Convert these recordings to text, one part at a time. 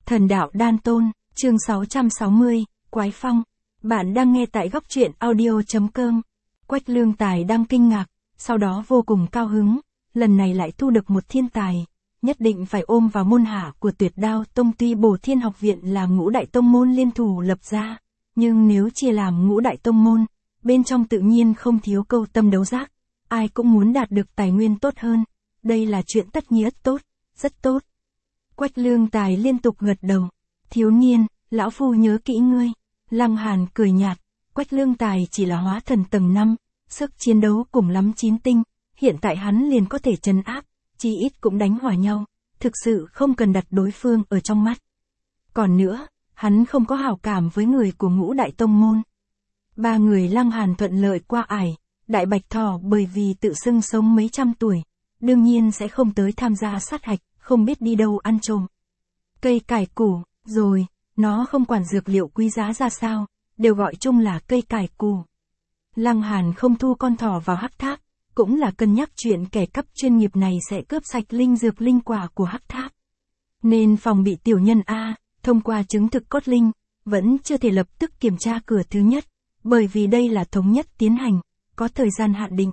Thần đạo đan tôn, chương 660, Quái Phong. Bạn đang nghe tại góc truyện audio.com. Quách Lương Tài đang kinh ngạc, sau đó vô cùng cao hứng, lần này lại thu được một thiên tài, nhất định phải ôm vào môn hạ của Tuyệt Đao Tông. Tuy Bổ Thiên Học Viện là ngũ đại tông môn liên thủ lập ra, nhưng nếu chia làm ngũ đại tông môn, bên trong tự nhiên không thiếu câu tâm đấu giác, ai cũng muốn đạt được tài nguyên tốt hơn, đây là chuyện tất nghĩa tốt, rất tốt. Quách Lương Tài liên tục gật đầu. Thiếu niên, lão phu nhớ kỹ ngươi. Lăng Hàn cười nhạt, Quách Lương Tài chỉ là hóa thần tầng 5, sức chiến đấu cùng lắm 9 tinh, hiện tại hắn liền có thể trấn áp, chí ít cũng đánh hòa nhau, thực sự không cần đặt đối phương ở trong mắt. Còn nữa, hắn không có hảo cảm với người của ngũ đại tông môn. Ba người Lăng Hàn thuận lợi qua ải, Đại Bạch Thỏ bởi vì tự xưng sống mấy trăm tuổi, đương nhiên sẽ không tới tham gia sát hạch, không biết đi đâu ăn trộm. Cây cải củ, rồi, nó không quản dược liệu quý giá ra sao, đều gọi chung là cây cải củ. Lăng Hàn không thu con thỏ vào hắc tháp, cũng là cân nhắc chuyện kẻ cắp chuyên nghiệp này sẽ cướp sạch linh dược linh quả của hắc tháp. Nên phòng bị tiểu nhân A, thông qua chứng thực cốt linh, vẫn chưa thể lập tức kiểm tra cửa thứ nhất, bởi vì đây là thống nhất tiến hành, có thời gian hạn định.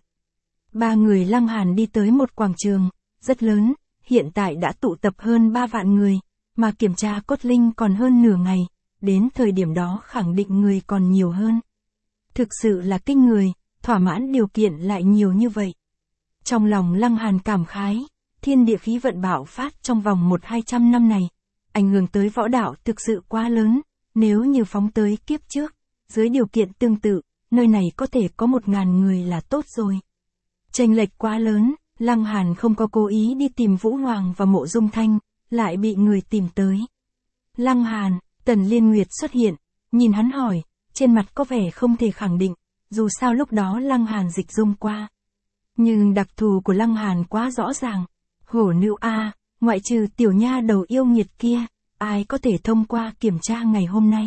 Ba người Lăng Hàn đi tới một quảng trường, rất lớn, hiện tại đã tụ tập hơn 3 vạn người, mà kiểm tra cốt linh còn hơn nửa ngày, đến thời điểm đó khẳng định người còn nhiều hơn. Thực sự là kinh người, thỏa mãn điều kiện lại nhiều như vậy. Trong lòng Lăng Hàn cảm khái, thiên địa khí vận bạo phát trong vòng 100-200 năm này, ảnh hưởng tới võ đạo thực sự quá lớn, nếu như phóng tới kiếp trước, dưới điều kiện tương tự, nơi này có thể có 1000 người là tốt rồi. Chênh lệch quá lớn, Lăng Hàn không có cố ý đi tìm Vũ Hoàng và Mộ Dung Thanh, lại bị người tìm tới. Lăng Hàn, Tần Liên Nguyệt xuất hiện, nhìn hắn hỏi, trên mặt có vẻ không thể khẳng định, dù sao lúc đó Lăng Hàn dịch dung qua. Nhưng đặc thù của Lăng Hàn quá rõ ràng. Hổ nữ A, ngoại trừ tiểu nha đầu yêu nghiệt kia, ai có thể thông qua kiểm tra ngày hôm nay.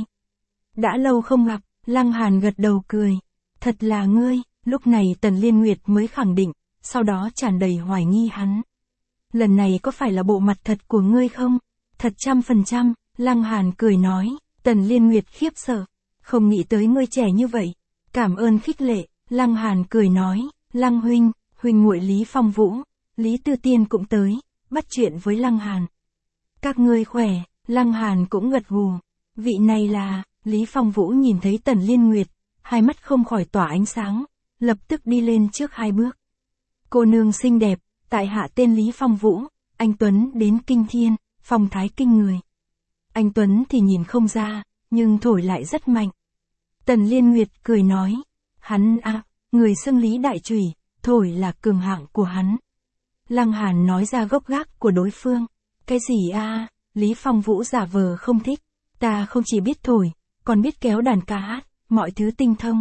Đã lâu không gặp, Lăng Hàn gật đầu cười. Thật là ngươi, lúc này Tần Liên Nguyệt mới khẳng định, sau đó tràn đầy hoài nghi hắn. Lần này có phải là bộ mặt thật của ngươi không? Thật 100%, Lăng Hàn cười nói. Tần Liên Nguyệt khiếp sợ, không nghĩ tới ngươi trẻ như vậy. Cảm ơn khích lệ, Lăng Hàn cười nói. Lăng huynh, huynh muội Lý Phong Vũ, Lý Tư Tiên cũng tới, bắt chuyện với Lăng Hàn. Các ngươi khỏe, Lăng Hàn cũng gật gù. Vị này là, Lý Phong Vũ nhìn thấy Tần Liên Nguyệt, hai mắt không khỏi tỏa ánh sáng, lập tức đi lên trước 2 bước. Cô nương xinh đẹp, tại hạ tên Lý Phong Vũ, anh Tuấn đến kinh thiên, phong thái kinh người. Anh Tuấn thì nhìn không ra, nhưng thổi lại rất mạnh. Tần Liên Nguyệt cười nói, hắn người xưng Lý Đại Chủy, thổi là cường hạng của hắn. Lăng Hàn nói ra gốc gác của đối phương. Cái gì Lý Phong Vũ giả vờ không thích, ta không chỉ biết thổi, còn biết kéo đàn ca hát, mọi thứ tinh thông.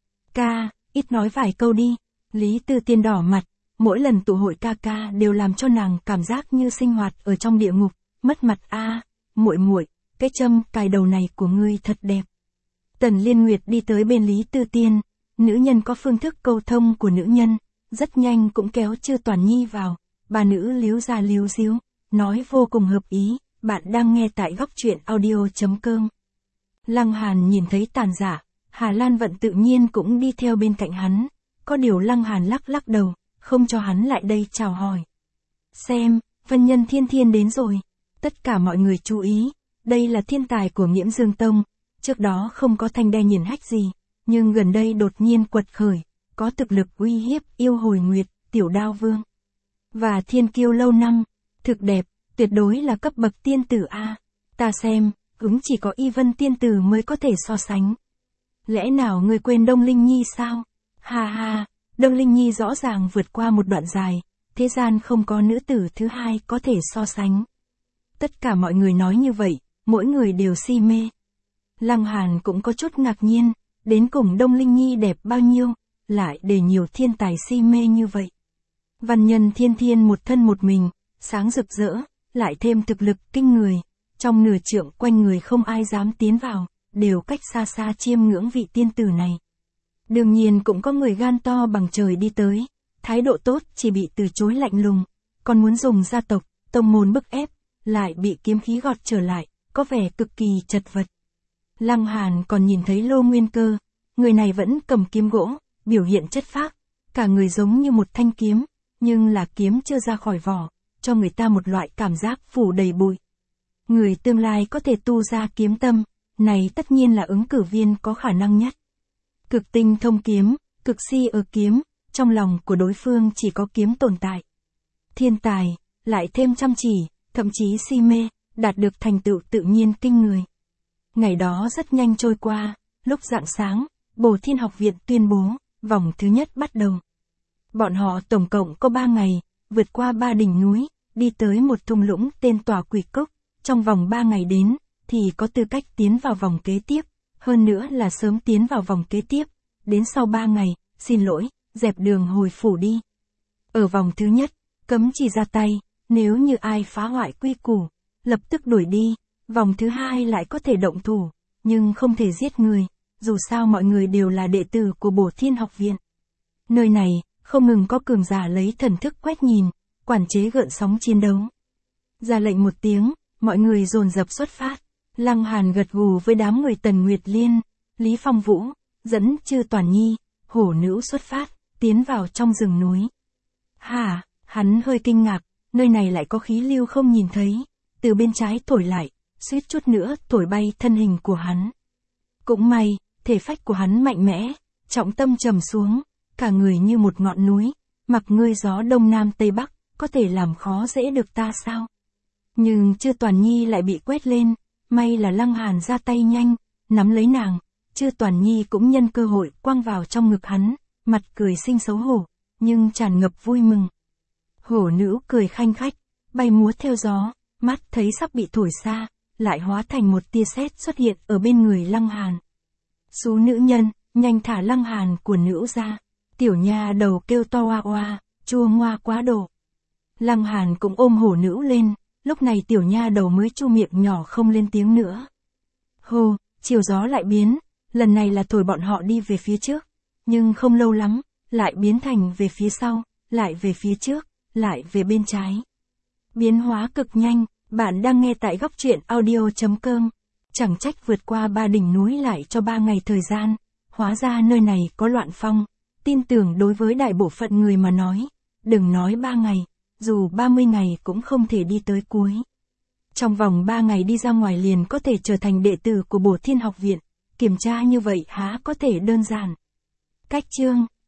Ca, ít nói vài câu đi. Lý Tư Tiên đỏ mặt, mỗi lần tụ hội ca đều làm cho nàng cảm giác như sinh hoạt ở trong địa ngục, mất mặt muội muội, cái châm cài đầu này của ngươi thật đẹp. Tần Liên Nguyệt đi tới bên Lý Tư Tiên, nữ nhân có phương thức câu thông của nữ nhân, rất nhanh cũng kéo Chư Toàn Nhi vào, bà nữ líu ra líu díu, nói vô cùng hợp ý, bạn đang nghe tại góc truyện audio.com. Lăng Hàn nhìn thấy Tàn Giả, Hà Lan Vận tự nhiên cũng đi theo bên cạnh hắn, có điều Lăng Hàn lắc đầu, không cho hắn lại đây chào hỏi. Xem, Vân Nhân Thiên Thiên đến rồi, tất cả mọi người chú ý, đây là thiên tài của Nghiễm Dương Tông, trước đó không có thanh đe nghiền hách gì, nhưng gần đây đột nhiên quật khởi, có thực lực uy hiếp Yêu Hồi Nguyệt, Tiểu Đao Vương. Và thiên kiêu lâu năm, thực đẹp, tuyệt đối là cấp bậc tiên tử ta xem, chỉ có Y Vân tiên tử mới có thể so sánh. Lẽ nào ngươi quên Đông Linh Nhi sao? Ha, Đông Linh Nhi rõ ràng vượt qua một đoạn dài, thế gian không có nữ tử thứ hai có thể so sánh. Tất cả mọi người nói như vậy, mỗi người đều si mê. Lăng Hàn cũng có chút ngạc nhiên, đến cùng Đông Linh Nhi đẹp bao nhiêu, lại để nhiều thiên tài si mê như vậy. Văn Nhân Thiên Thiên một thân một mình, sáng rực rỡ, lại thêm thực lực kinh người, trong nửa trượng quanh người không ai dám tiến vào, đều cách xa xa chiêm ngưỡng vị tiên tử này. Đương nhiên cũng có người gan to bằng trời đi tới, thái độ tốt chỉ bị từ chối lạnh lùng, còn muốn dùng gia tộc, tông môn bức ép, lại bị kiếm khí gọt trở lại, có vẻ cực kỳ chật vật. Lăng Hàn còn nhìn thấy Lô Nguyên Cơ, người này vẫn cầm kiếm gỗ, biểu hiện chất phác, cả người giống như một thanh kiếm, nhưng là kiếm chưa ra khỏi vỏ, cho người ta một loại cảm giác phủ đầy bụi. Người tương lai có thể tu ra kiếm tâm, này tất nhiên là ứng cử viên có khả năng nhất. Cực tinh thông kiếm, cực si ở kiếm, trong lòng của đối phương chỉ có kiếm tồn tại. Thiên tài, lại thêm chăm chỉ, thậm chí si mê, đạt được thành tựu tự nhiên kinh người. Ngày đó rất nhanh trôi qua, lúc rạng sáng, Bổ Thiên Học Viện tuyên bố, vòng thứ nhất bắt đầu. Bọn họ tổng cộng có 3 ngày, vượt qua 3 đỉnh núi, đi tới một thung lũng tên Tòa Quỷ Cốc, trong vòng 3 ngày đến, thì có tư cách tiến vào vòng kế tiếp, hơn nữa là sớm tiến vào vòng kế tiếp, đến sau 3 ngày, xin lỗi, dẹp đường hồi phủ đi. Ở vòng thứ nhất, cấm chỉ ra tay, nếu như ai phá hoại quy củ, lập tức đuổi đi, vòng thứ hai lại có thể động thủ, nhưng không thể giết người, dù sao mọi người đều là đệ tử của Bổ Thiên Học Viện. Nơi này, không ngừng có cường giả lấy thần thức quét nhìn, quản chế gợn sóng chiến đấu. Ra lệnh một tiếng, mọi người dồn dập xuất phát, Lăng Hàn gật gù với đám người Tần Nguyệt Liên, Lý Phong Vũ, dẫn Chư Toàn Nhi, Hổ Nữ xuất phát, tiến vào trong rừng núi. Hả, hắn hơi kinh ngạc, nơi này lại có khí lưu không nhìn thấy, từ bên trái thổi lại, suýt chút nữa thổi bay thân hình của hắn. Cũng may, thể phách của hắn mạnh mẽ, trọng tâm trầm xuống, cả người như một ngọn núi, mặc ngươi gió đông nam tây bắc, có thể làm khó dễ được ta sao? Nhưng Chư Toàn Nhi lại bị quét lên, may là Lăng Hàn ra tay nhanh, nắm lấy nàng, Chư Toàn Nhi cũng nhân cơ hội quăng vào trong ngực hắn, mặt cười xinh xấu hổ, nhưng tràn ngập vui mừng. Hổ Nữ cười khanh khách, bay múa theo gió, mắt thấy sắp bị thổi xa, lại hóa thành một tia sét xuất hiện ở bên người Lăng Hàn. Xú nữ nhân, nhanh thả Lăng Hàn của nữ ra. Tiểu nha đầu kêu to oa oa, chua ngoa quá độ. Lăng Hàn cũng ôm Hổ Nữ lên, lúc này tiểu nha đầu mới chu miệng nhỏ không lên tiếng nữa. Hô, chiều gió lại biến, lần này là thổi bọn họ đi về phía trước, nhưng không lâu lắm, lại biến thành về phía sau, lại về phía trước, lại về bên trái. Biến hóa cực nhanh, bạn đang nghe tại góc truyện audio.com. Chẳng trách vượt qua 3 đỉnh núi lại cho 3 ngày thời gian, hóa ra nơi này có loạn phong, tin tưởng đối với đại bộ phận người mà nói, đừng nói 3 ngày, dù 30 ngày cũng không thể đi tới cuối. Trong vòng 3 ngày đi ra ngoài liền có thể trở thành đệ tử của Bổ Thiên Học Viện, kiểm tra như vậy há có thể đơn giản. Cách chương